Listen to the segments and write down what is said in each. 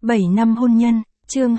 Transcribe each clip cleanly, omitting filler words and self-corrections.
7 năm hôn nhân, chương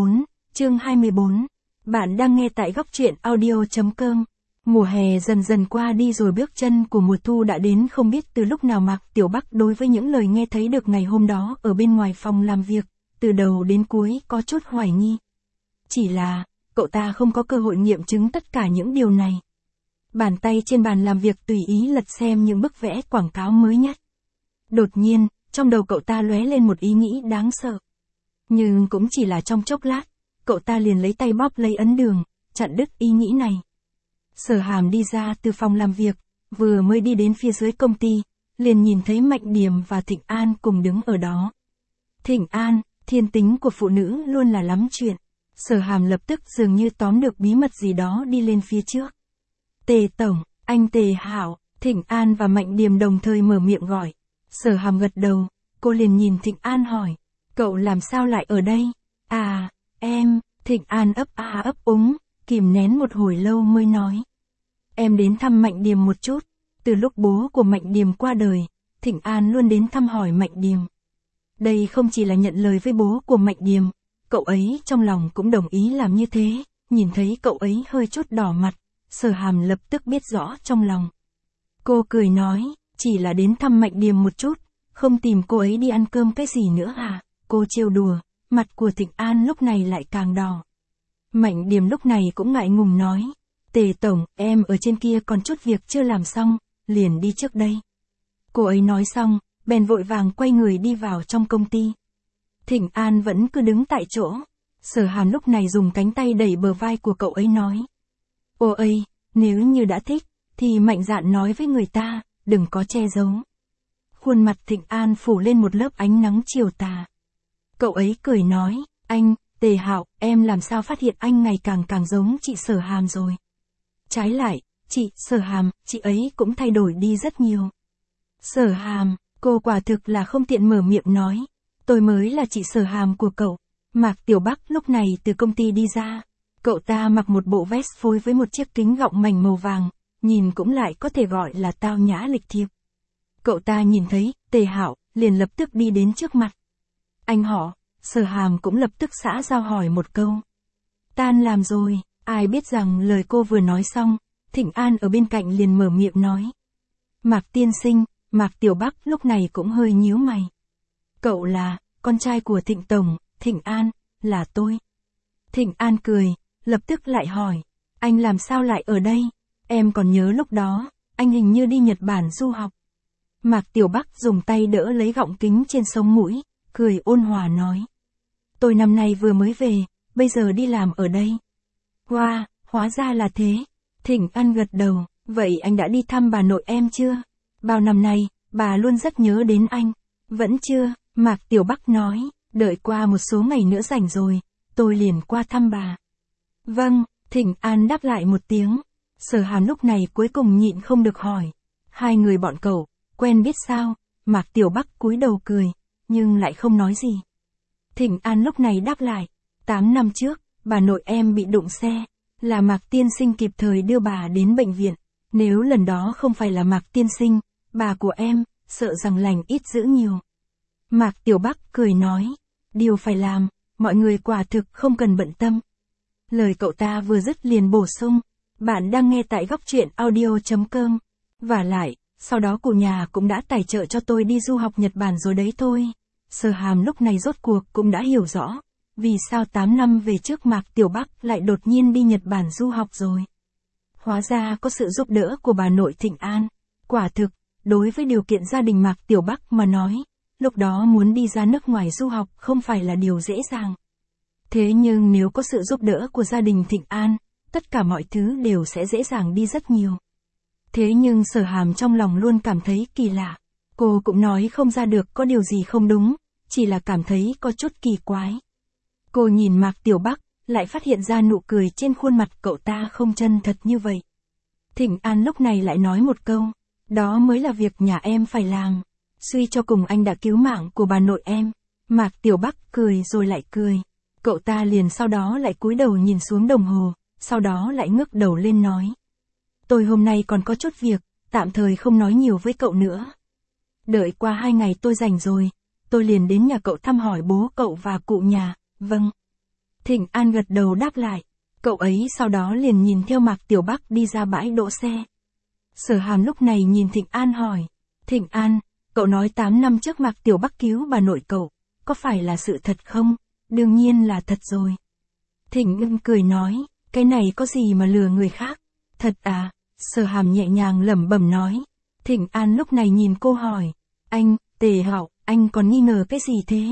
24. Bạn đang nghe tại góc truyện audio.com. Mùa hè dần dần qua đi rồi bước chân của mùa thu đã đến, không biết từ lúc nào Mạc Tiểu Bắc đối với những lời nghe thấy được ngày hôm đó ở bên ngoài phòng làm việc, từ đầu đến cuối có chút hoài nghi. Chỉ là, cậu ta không có cơ hội nghiệm chứng tất cả những điều này. Bàn tay trên bàn làm việc tùy ý lật xem những bức vẽ quảng cáo mới nhất. Đột nhiên, trong đầu cậu ta lóe lên một ý nghĩ đáng sợ. Nhưng cũng chỉ là trong chốc lát, cậu ta liền lấy tay bóp lấy ấn đường, chặn đứt ý nghĩ này. Sở Hàm đi ra từ phòng làm việc, vừa mới đi đến phía dưới công ty, liền nhìn thấy Mạnh Điềm và Thịnh An cùng đứng ở đó. Thịnh An, thiên tính của phụ nữ luôn là lắm chuyện. Sở Hàm lập tức dường như tóm được bí mật gì đó đi lên phía trước. Tề Tổng, anh Tề Hảo. Thịnh An và Mạnh Điềm đồng thời mở miệng gọi. Sở Hàm gật đầu, cô liền nhìn Thịnh An hỏi. Cậu làm sao lại ở đây? À, em. Thịnh An ấp úng, kìm nén một hồi lâu mới nói. Em đến thăm Mạnh Điềm một chút. Từ lúc bố của Mạnh Điềm qua đời, Thịnh An luôn đến thăm hỏi Mạnh Điềm. Đây không chỉ là nhận lời với bố của Mạnh Điềm, cậu ấy trong lòng cũng đồng ý làm như thế. Nhìn thấy cậu ấy hơi chút đỏ mặt, Sở Hàm lập tức biết rõ trong lòng. Cô cười nói, chỉ là đến thăm Mạnh Điềm một chút, không tìm cô ấy đi ăn cơm cái gì nữa à? Cô trêu đùa, mặt của Thịnh An lúc này lại càng đỏ. Mạnh Điềm lúc này cũng ngại ngùng nói, Tề Tổng, em ở trên kia còn chút việc chưa làm xong, liền đi trước đây. Cô ấy nói xong, bèn vội vàng quay người đi vào trong công ty. Thịnh An vẫn cứ đứng tại chỗ. Sở Hàm lúc này dùng cánh tay đẩy bờ vai của cậu ấy nói. Ô ơi, nếu như đã thích, thì mạnh dạn nói với người ta, đừng có che giấu. Khuôn mặt Thịnh An phủ lên một lớp ánh nắng chiều tà. Cậu ấy cười nói, anh, Tề Hạo, em làm sao phát hiện anh ngày càng giống chị Sở Hàm rồi. Trái lại, chị Sở Hàm, chị ấy cũng thay đổi đi rất nhiều. Sở Hàm, cô quả thực là không tiện mở miệng nói. Tôi mới là chị Sở Hàm của cậu. Mạc Tiểu Bắc lúc này từ công ty đi ra. Cậu ta mặc một bộ vest phối với một chiếc kính gọng mảnh màu vàng, nhìn cũng lại có thể gọi là tao nhã lịch thiệp. Cậu ta nhìn thấy Tề Hạo, liền lập tức đi đến trước mặt. Anh họ. Sở Hàm cũng lập tức xã giao hỏi một câu. Tan làm rồi. Ai biết rằng lời cô vừa nói xong, Thịnh An ở bên cạnh liền mở miệng nói. Mạc tiên sinh. Mạc Tiểu Bắc lúc này cũng hơi nhíu mày. Cậu là con trai của Thịnh Tổng. Thịnh An, là tôi. Thịnh An cười, lập tức lại hỏi. Anh làm sao lại ở đây? Em còn nhớ lúc đó, anh hình như đi Nhật Bản du học. Mạc Tiểu Bắc dùng tay đỡ lấy gọng kính trên sống mũi, cười ôn hòa nói. Tôi năm nay vừa mới về, bây giờ đi làm ở đây. Wow, hóa ra là thế. Thịnh An gật đầu, vậy anh đã đi thăm bà nội em chưa? Bao năm nay, bà luôn rất nhớ đến anh. Vẫn chưa, Mạc Tiểu Bắc nói, đợi qua một số ngày nữa rảnh rồi, tôi liền qua thăm bà. Vâng, Thịnh An đáp lại một tiếng. Sở Hàm lúc này cuối cùng nhịn không được hỏi. Hai người bọn cậu, quen biết sao? Mạc Tiểu Bắc cúi đầu cười, nhưng lại không nói gì. Thịnh An lúc này đáp lại. 8 năm trước, bà nội em bị đụng xe, là Mạc tiên sinh kịp thời đưa bà đến bệnh viện. Nếu lần đó không phải là Mạc tiên sinh, bà của em, sợ rằng lành ít dữ nhiều. Mạc Tiểu Bắc cười nói, điều phải làm, mọi người quả thực không cần bận tâm. Lời cậu ta vừa dứt liền bổ sung, bạn đang nghe tại góc truyện audio.com. Vả lại, sau đó cụ nhà cũng đã tài trợ cho tôi đi du học Nhật Bản rồi đấy thôi. Sở Hàm lúc này rốt cuộc cũng đã hiểu rõ, vì sao 8 năm về trước Mạc Tiểu Bắc lại đột nhiên đi Nhật Bản du học rồi. Hóa ra có sự giúp đỡ của bà nội Thịnh An. Quả thực, đối với điều kiện gia đình Mạc Tiểu Bắc mà nói, lúc đó muốn đi ra nước ngoài du học không phải là điều dễ dàng. Thế nhưng nếu có sự giúp đỡ của gia đình Thịnh An, tất cả mọi thứ đều sẽ dễ dàng đi rất nhiều. Thế nhưng Sở Hàm trong lòng luôn cảm thấy kỳ lạ. Cô cũng nói không ra được có điều gì không đúng, chỉ là cảm thấy có chút kỳ quái. Cô nhìn Mạc Tiểu Bắc, lại phát hiện ra nụ cười trên khuôn mặt cậu ta không chân thật như vậy. Thịnh An lúc này lại nói một câu, đó mới là việc nhà em phải làm. Suy cho cùng anh đã cứu mạng của bà nội em. Mạc Tiểu Bắc cười rồi lại cười. Cậu ta liền sau đó lại cúi đầu nhìn xuống đồng hồ, sau đó lại ngước đầu lên nói. Tôi hôm nay còn có chút việc, tạm thời không nói nhiều với cậu nữa. Đợi qua 2 ngày tôi rảnh rồi, tôi liền đến nhà cậu thăm hỏi bố cậu và cụ nhà. Vâng. Thịnh An gật đầu đáp lại. Cậu ấy sau đó liền nhìn theo Mạc Tiểu Bắc đi ra bãi đỗ xe. Sở Hàm lúc này nhìn Thịnh An hỏi. Thịnh An, cậu nói 8 năm trước Mạc Tiểu Bắc cứu bà nội cậu, có phải là sự thật không? Đương nhiên là thật rồi. Thịnh Ngân cười nói, cái này có gì mà lừa người khác? Thật à? Sở Hàm nhẹ nhàng lẩm bẩm nói. Thịnh An lúc này nhìn cô hỏi. Anh, Tề Hạo, anh còn nghi ngờ cái gì thế?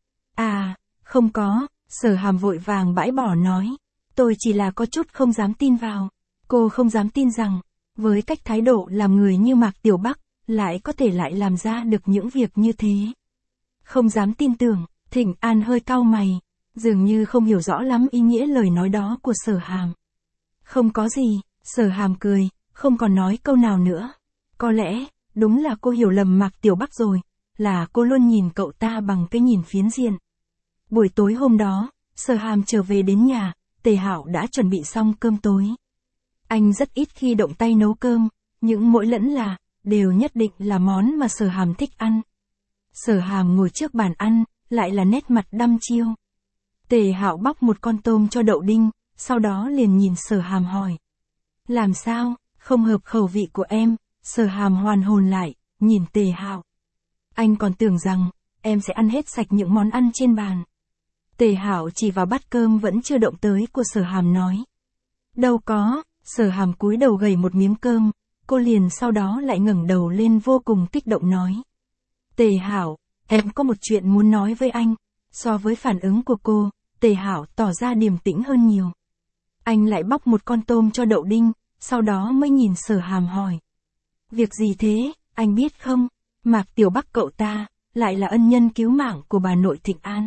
À, không có, Sở Hàm vội vàng bãi bỏ nói. Tôi chỉ là có chút không dám tin vào. Cô không dám tin rằng, với cách thái độ làm người như Mạc Tiểu Bắc, lại có thể lại làm ra được những việc như thế. Không dám tin tưởng, Thịnh An hơi cau mày, dường như không hiểu rõ lắm ý nghĩa lời nói đó của Sở Hàm. Không có gì, Sở Hàm cười, không còn nói câu nào nữa. Có lẽ, đúng là cô hiểu lầm Mạc Tiểu Bắc rồi, là cô luôn nhìn cậu ta bằng cái nhìn phiến diện. Buổi tối hôm đó, Sở Hàm trở về đến nhà, Tề Hạo đã chuẩn bị xong cơm tối. Anh rất ít khi động tay nấu cơm, những mỗi lẫn là, đều nhất định là món mà Sở Hàm thích ăn. Sở Hàm ngồi trước bàn ăn, lại là nét mặt đăm chiêu. Tề Hạo bóc một con tôm cho Đậu Đinh, sau đó liền nhìn Sở Hàm hỏi. Làm sao, không hợp khẩu vị của em? Sở Hàm hoàn hồn lại, nhìn Tề Hạo. Anh còn tưởng rằng, em sẽ ăn hết sạch những món ăn trên bàn. Tề Hạo chỉ vào bát cơm vẫn chưa động tới của Sở Hàm nói. Đâu có, Sở Hàm cúi đầu gầy một miếng cơm, cô liền sau đó lại ngẩng đầu lên vô cùng kích động nói. Tề Hạo, em có một chuyện muốn nói với anh. So với phản ứng của cô, Tề Hạo tỏ ra điềm tĩnh hơn nhiều. Anh lại bóc một con tôm cho Đậu Đinh, sau đó mới nhìn Sở Hàm hỏi. Việc gì thế, anh biết không? Mạc Tiểu Bắc cậu ta, lại là ân nhân cứu mạng của bà nội Thịnh An.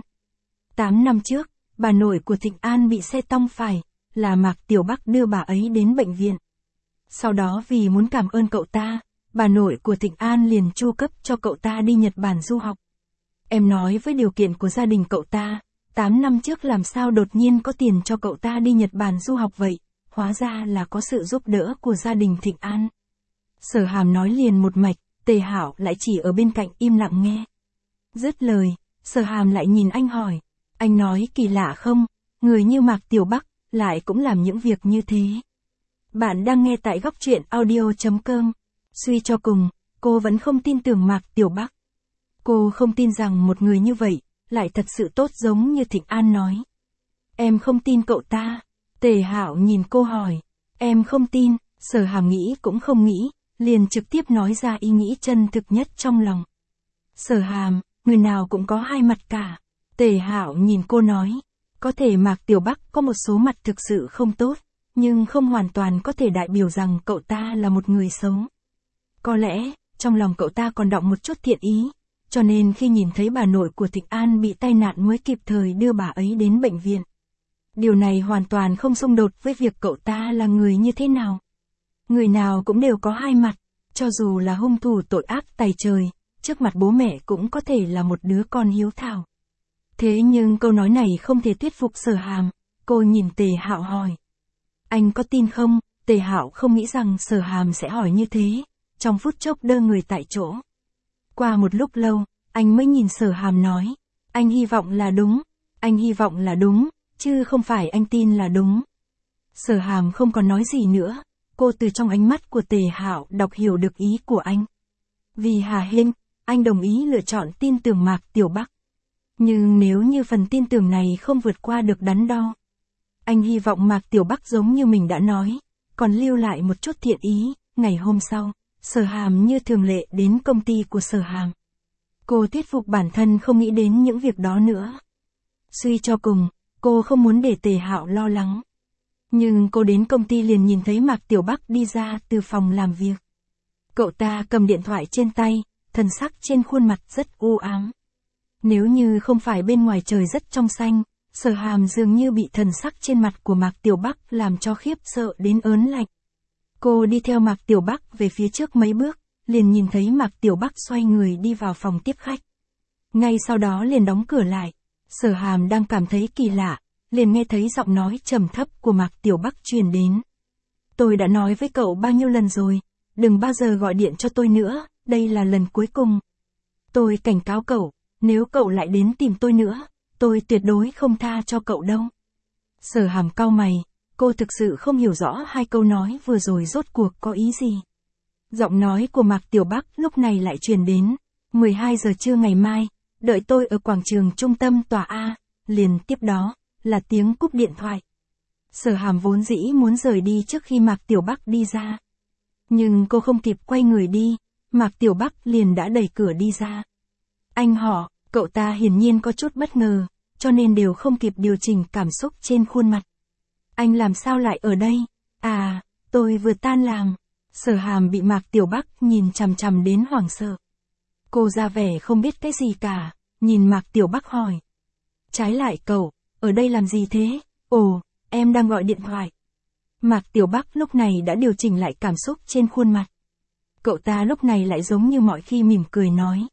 8 năm trước, bà nội của Thịnh An bị xe tông phải, là Mạc Tiểu Bắc đưa bà ấy đến bệnh viện. Sau đó vì muốn cảm ơn cậu ta, bà nội của Thịnh An liền chu cấp cho cậu ta đi Nhật Bản du học. Em nói với điều kiện của gia đình cậu ta, 8 năm trước làm sao đột nhiên có tiền cho cậu ta đi Nhật Bản du học vậy, hóa ra là có sự giúp đỡ của gia đình Thịnh An. Sở Hàm nói liền một mạch, Tề Hạo lại chỉ ở bên cạnh im lặng nghe. Dứt lời, Sở Hàm lại nhìn anh hỏi, anh nói kỳ lạ không, người như Mạc Tiểu Bắc, lại cũng làm những việc như thế. Bạn đang nghe tại góc truyện audio.com. Suy cho cùng, cô vẫn không tin tưởng Mạc Tiểu Bắc. Cô không tin rằng một người như vậy, lại thật sự tốt giống như Thịnh An nói. Em không tin cậu ta. Tề Hạo nhìn cô hỏi. Em không tin, Sở Hàm nghĩ cũng không nghĩ, liền trực tiếp nói ra ý nghĩ chân thực nhất trong lòng. Sở Hàm, người nào cũng có hai mặt cả. Tề Hạo nhìn cô nói. Có thể Mạc Tiểu Bắc có một số mặt thực sự không tốt, nhưng không hoàn toàn có thể đại biểu rằng cậu ta là một người xấu. Có lẽ, trong lòng cậu ta còn đọng một chút thiện ý, cho nên khi nhìn thấy bà nội của Thịnh An bị tai nạn mới kịp thời đưa bà ấy đến bệnh viện. Điều này hoàn toàn không xung đột với việc cậu ta là người như thế nào. Người nào cũng đều có hai mặt, cho dù là hung thủ tội ác tày trời, trước mặt bố mẹ cũng có thể là một đứa con hiếu thảo. Thế nhưng câu nói này không thể thuyết phục Sở Hàm, cô nhìn Tề Hạo hỏi. Anh có tin không? Tề Hạo không nghĩ rằng Sở Hàm sẽ hỏi như thế, trong phút chốc đơ người tại chỗ. Qua một lúc lâu, anh mới nhìn Sở Hàm nói, anh hy vọng là đúng, anh hy vọng là đúng, chứ không phải anh tin là đúng. Sở Hàm không còn nói gì nữa, cô từ trong ánh mắt của Tề Hạo đọc hiểu được ý của anh. Vì Hà Hên, anh đồng ý lựa chọn tin tưởng Mạc Tiểu Bắc. Nhưng nếu như phần tin tưởng này không vượt qua được đắn đo, anh hy vọng Mạc Tiểu Bắc giống như mình đã nói, còn lưu lại một chút thiện ý. Ngày hôm sau, Sở Hàm như thường lệ đến công ty của Sở Hàm. Cô thuyết phục bản thân không nghĩ đến những việc đó nữa. Suy cho cùng, cô không muốn để Tề Hạo lo lắng. Nhưng cô đến công ty liền nhìn thấy Mạc Tiểu Bắc đi ra từ phòng làm việc. Cậu ta cầm điện thoại trên tay, thần sắc trên khuôn mặt rất u ám. Nếu như không phải bên ngoài trời rất trong xanh, Sở Hàm dường như bị thần sắc trên mặt của Mạc Tiểu Bắc làm cho khiếp sợ đến ớn lạnh. Cô đi theo Mạc Tiểu Bắc về phía trước mấy bước, liền nhìn thấy Mạc Tiểu Bắc xoay người đi vào phòng tiếp khách. Ngay sau đó liền đóng cửa lại. Sở Hàm đang cảm thấy kỳ lạ, liền nghe thấy giọng nói trầm thấp của Mạc Tiểu Bắc truyền đến. Tôi đã nói với cậu bao nhiêu lần rồi, đừng bao giờ gọi điện cho tôi nữa, đây là lần cuối cùng. Tôi cảnh cáo cậu, nếu cậu lại đến tìm tôi nữa, tôi tuyệt đối không tha cho cậu đâu. Sở Hàm cau mày, cô thực sự không hiểu rõ hai câu nói vừa rồi rốt cuộc có ý gì. Giọng nói của Mạc Tiểu Bắc lúc này lại truyền đến, 12 giờ trưa ngày mai, đợi tôi ở quảng trường trung tâm tòa A, liền tiếp đó, là tiếng cúp điện thoại. Sở Hàm vốn dĩ muốn rời đi trước khi Mạc Tiểu Bắc đi ra. Nhưng cô không kịp quay người đi, Mạc Tiểu Bắc liền đã đẩy cửa đi ra. Anh họ, cậu ta hiển nhiên có chút bất ngờ, cho nên đều không kịp điều chỉnh cảm xúc trên khuôn mặt. Anh làm sao lại ở đây? À, tôi vừa tan làm. Sở Hàm bị Mạc Tiểu Bắc nhìn chằm chằm đến hoảng sợ. Cô ra vẻ không biết cái gì cả, nhìn Mạc Tiểu Bắc hỏi. Trái lại cậu, ở đây làm gì thế? Ồ, em đang gọi điện thoại. Mạc Tiểu Bắc lúc này đã điều chỉnh lại cảm xúc trên khuôn mặt. Cậu ta lúc này lại giống như mọi khi mỉm cười nói.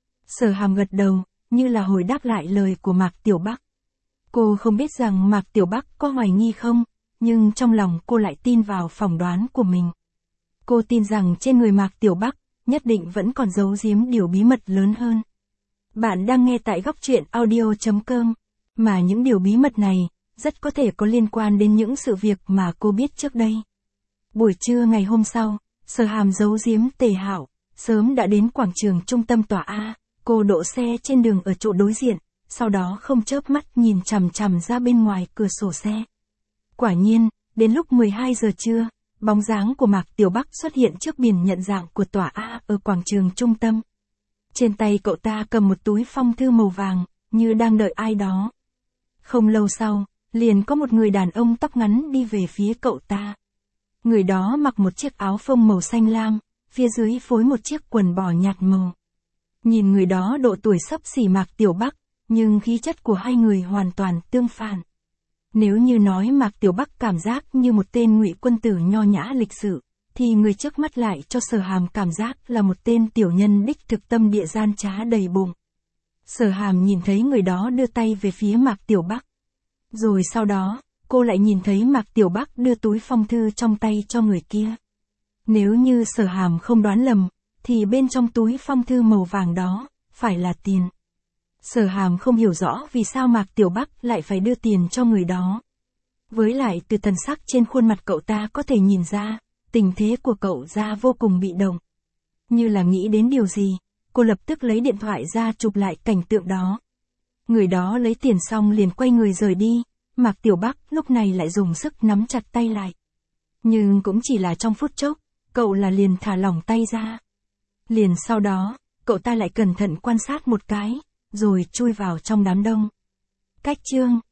Sở Hàm gật đầu, như là hồi đáp lại lời của Mạc Tiểu Bắc. Cô không biết rằng Mạc Tiểu Bắc có hoài nghi không, nhưng trong lòng cô lại tin vào phỏng đoán của mình. Cô tin rằng trên người Mạc Tiểu Bắc, nhất định vẫn còn giấu giếm điều bí mật lớn hơn. Bạn đang nghe tại góc truyện audio.com, mà những điều bí mật này, rất có thể có liên quan đến những sự việc mà cô biết trước đây. Buổi trưa ngày hôm sau, Sở Hàm giấu giếm Tề Hạo, sớm đã đến quảng trường trung tâm tòa A, cô đỗ xe trên đường ở chỗ đối diện, sau đó không chớp mắt nhìn chằm chằm ra bên ngoài cửa sổ xe. Quả nhiên, đến lúc 12 giờ trưa, bóng dáng của Mạc Tiểu Bắc xuất hiện trước biển nhận dạng của tòa A ở quảng trường trung tâm. Trên tay cậu ta cầm một túi phong thư màu vàng, như đang đợi ai đó. Không lâu sau, liền có một người đàn ông tóc ngắn đi về phía cậu ta. Người đó mặc một chiếc áo phông màu xanh lam, phía dưới phối một chiếc quần bò nhạt màu. Nhìn người đó độ tuổi xấp xỉ Mạc Tiểu Bắc, nhưng khí chất của hai người hoàn toàn tương phản. Nếu như nói Mạc Tiểu Bắc cảm giác như một tên ngụy quân tử nho nhã lịch sự, thì người trước mắt lại cho Sở Hàm cảm giác là một tên tiểu nhân đích thực tâm địa gian trá đầy bụng. Sở Hàm nhìn thấy người đó đưa tay về phía Mạc Tiểu Bắc. Rồi sau đó, cô lại nhìn thấy Mạc Tiểu Bắc đưa túi phong thư trong tay cho người kia. Nếu như Sở Hàm không đoán lầm, thì bên trong túi phong thư màu vàng đó, phải là tiền. Sở Hàm không hiểu rõ vì sao Mạc Tiểu Bắc lại phải đưa tiền cho người đó. Với lại từ thần sắc trên khuôn mặt cậu ta có thể nhìn ra, tình thế của cậu ta vô cùng bị động. Như là nghĩ đến điều gì, cô lập tức lấy điện thoại ra chụp lại cảnh tượng đó. Người đó lấy tiền xong liền quay người rời đi, Mạc Tiểu Bắc lúc này lại dùng sức nắm chặt tay lại. Nhưng cũng chỉ là trong phút chốc, cậu là liền thả lỏng tay ra. Liền sau đó, cậu ta lại cẩn thận quan sát một cái, rồi chui vào trong đám đông. Cách chương